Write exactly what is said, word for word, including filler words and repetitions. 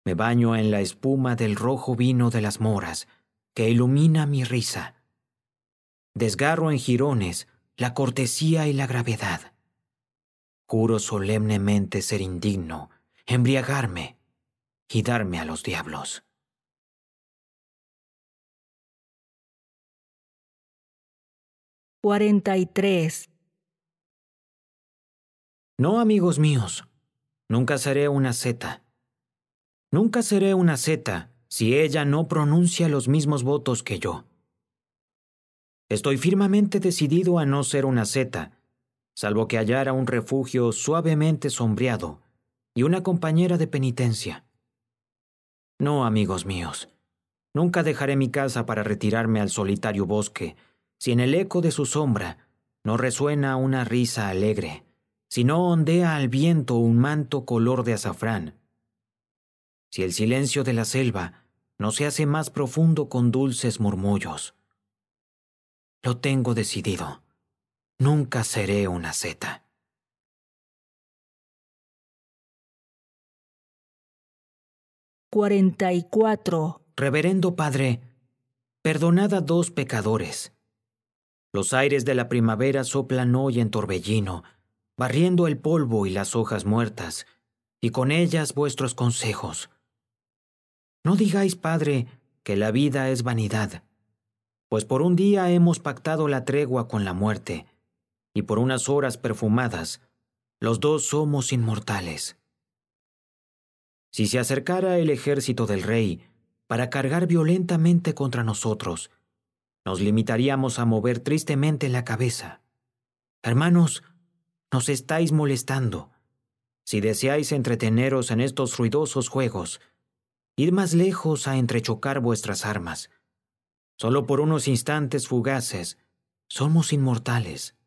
Me baño en la espuma del rojo vino de las moras, que ilumina mi risa. Desgarro en jirones la cortesía y la gravedad. Juro solemnemente ser indigno, embriagarme y darme a los diablos. cuarenta y tres. No, amigos míos, nunca seré una zeta. Nunca seré una zeta si ella no pronuncia los mismos votos que yo. Estoy firmemente decidido a no ser una zeta, salvo que hallara un refugio suavemente sombreado y una compañera de penitencia. No, amigos míos, nunca dejaré mi casa para retirarme al solitario bosque, si en el eco de su sombra no resuena una risa alegre, si no ondea al viento un manto color de azafrán, si el silencio de la selva no se hace más profundo con dulces murmullos. Lo tengo decidido. Nunca seré una zeta. cuarenta y cuatro. Reverendo Padre, perdonad a dos pecadores. Los aires de la primavera soplan hoy en torbellino, barriendo el polvo y las hojas muertas, y con ellas vuestros consejos. No digáis, Padre, que la vida es vanidad, pues por un día hemos pactado la tregua con la muerte, y por unas horas perfumadas, los dos somos inmortales. Si se acercara el ejército del rey para cargar violentamente contra nosotros, nos limitaríamos a mover tristemente la cabeza. Hermanos, nos estáis molestando. Si deseáis entreteneros en estos ruidosos juegos, id más lejos a entrechocar vuestras armas. Solo por unos instantes fugaces somos inmortales.